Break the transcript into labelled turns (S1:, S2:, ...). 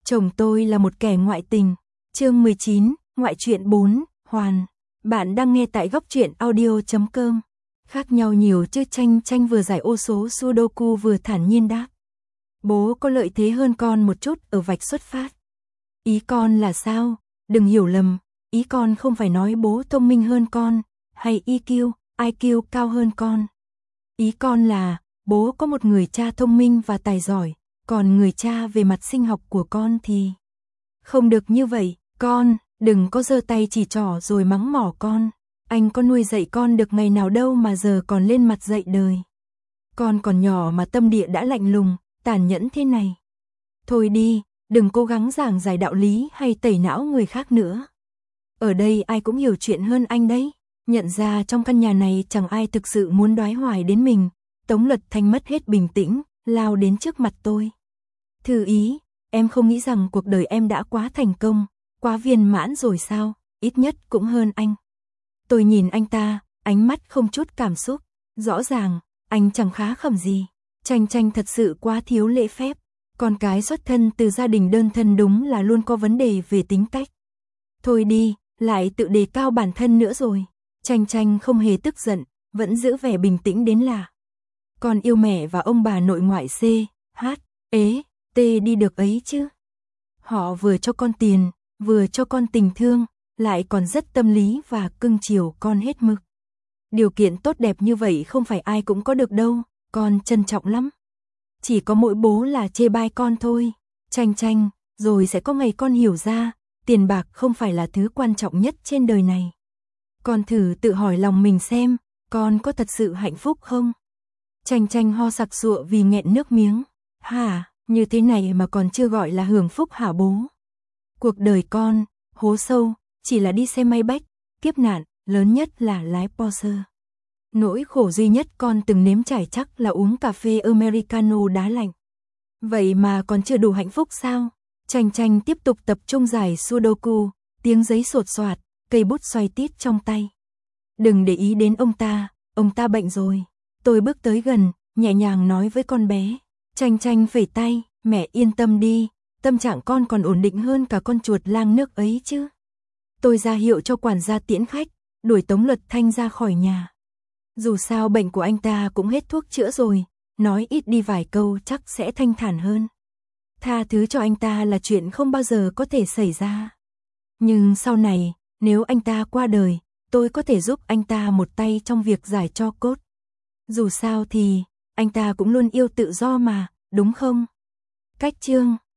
S1: Chồng tôi là một kẻ ngoại tình. Chương 19, ngoại truyện 4, Hoàn. Bạn đang nghe tại góc truyện audio.com. Khác nhau nhiều chứ. Tranh vừa giải ô số Sudoku vừa thản nhiên đáp. Bố có lợi thế hơn con một chút ở vạch xuất phát. Ý con là sao? Đừng hiểu lầm, ý con không phải nói bố thông minh hơn con, hay IQ cao hơn con. Ý con là, bố có một người cha thông minh và tài giỏi, còn người cha về mặt sinh học của con thì không được như vậy. Con, đừng có giơ tay chỉ trỏ rồi mắng mỏ con. Anh có nuôi dạy con được ngày nào đâu mà giờ còn lên mặt dạy đời. Con còn nhỏ mà tâm địa đã lạnh lùng, tàn nhẫn thế này. Thôi đi, đừng cố gắng giảng giải đạo lý hay tẩy não người khác nữa. Ở đây ai cũng hiểu chuyện hơn anh đấy. Nhận ra trong căn nhà này chẳng ai thực sự muốn đoái hoài đến mình. Tống Luật Thanh mất hết bình tĩnh, lao đến trước mặt tôi. Thư ý, em không nghĩ rằng cuộc đời em đã quá thành công, quá viên mãn rồi sao, ít nhất cũng hơn anh. Tôi nhìn anh ta, ánh mắt không chút cảm xúc. Rõ ràng, anh chẳng khá khẩm gì. Tranh thật sự quá thiếu lễ phép. Con cái xuất thân từ gia đình đơn thân đúng là luôn có vấn đề về tính cách. Thôi đi, lại tự đề cao bản thân nữa rồi. Tranh không hề tức giận, vẫn giữ vẻ bình tĩnh đến lạ. Con yêu mẹ và ông bà nội ngoại CHT đi được ấy chứ. Họ vừa cho con tiền, vừa cho con tình thương, lại còn rất tâm lý và cưng chiều con hết mực. Điều kiện tốt đẹp như vậy không phải ai cũng có được đâu, con trân trọng lắm. Chỉ có mỗi bố là chê bai con thôi. Tranh, rồi sẽ có ngày con hiểu ra, tiền bạc không phải là thứ quan trọng nhất trên đời này. Con thử tự hỏi lòng mình xem, con có thật sự hạnh phúc không? Tranh ho sặc sụa vì nghẹn nước miếng. Hả, như thế này mà còn chưa gọi là hưởng phúc hả bố? Cuộc đời con, hố sâu, chỉ là đi xe may bách, kiếp nạn, lớn nhất là lái Porsche. Nỗi khổ duy nhất con từng nếm trải chắc là uống cà phê Americano đá lạnh. Vậy mà còn chưa đủ hạnh phúc sao? Tranh tiếp tục tập trung giải Sudoku, tiếng giấy sột soạt, cây bút xoay tít trong tay. Đừng để ý đến ông ta bệnh rồi. Tôi bước tới gần, nhẹ nhàng nói với con bé. Tranh phẩy tay, mẹ yên tâm đi, tâm trạng con còn ổn định hơn cả con chuột lang nước ấy chứ. Tôi ra hiệu cho quản gia tiễn khách, đuổi Tống Luật Thanh ra khỏi nhà. Dù sao bệnh của anh ta cũng hết thuốc chữa rồi, nói ít đi vài câu chắc sẽ thanh thản hơn. Tha thứ cho anh ta là chuyện không bao giờ có thể xảy ra. Nhưng sau này, nếu anh ta qua đời, tôi có thể giúp anh ta một tay trong việc giải tro cốt. Dù sao thì, anh ta cũng luôn yêu tự do mà, đúng không? Cách chương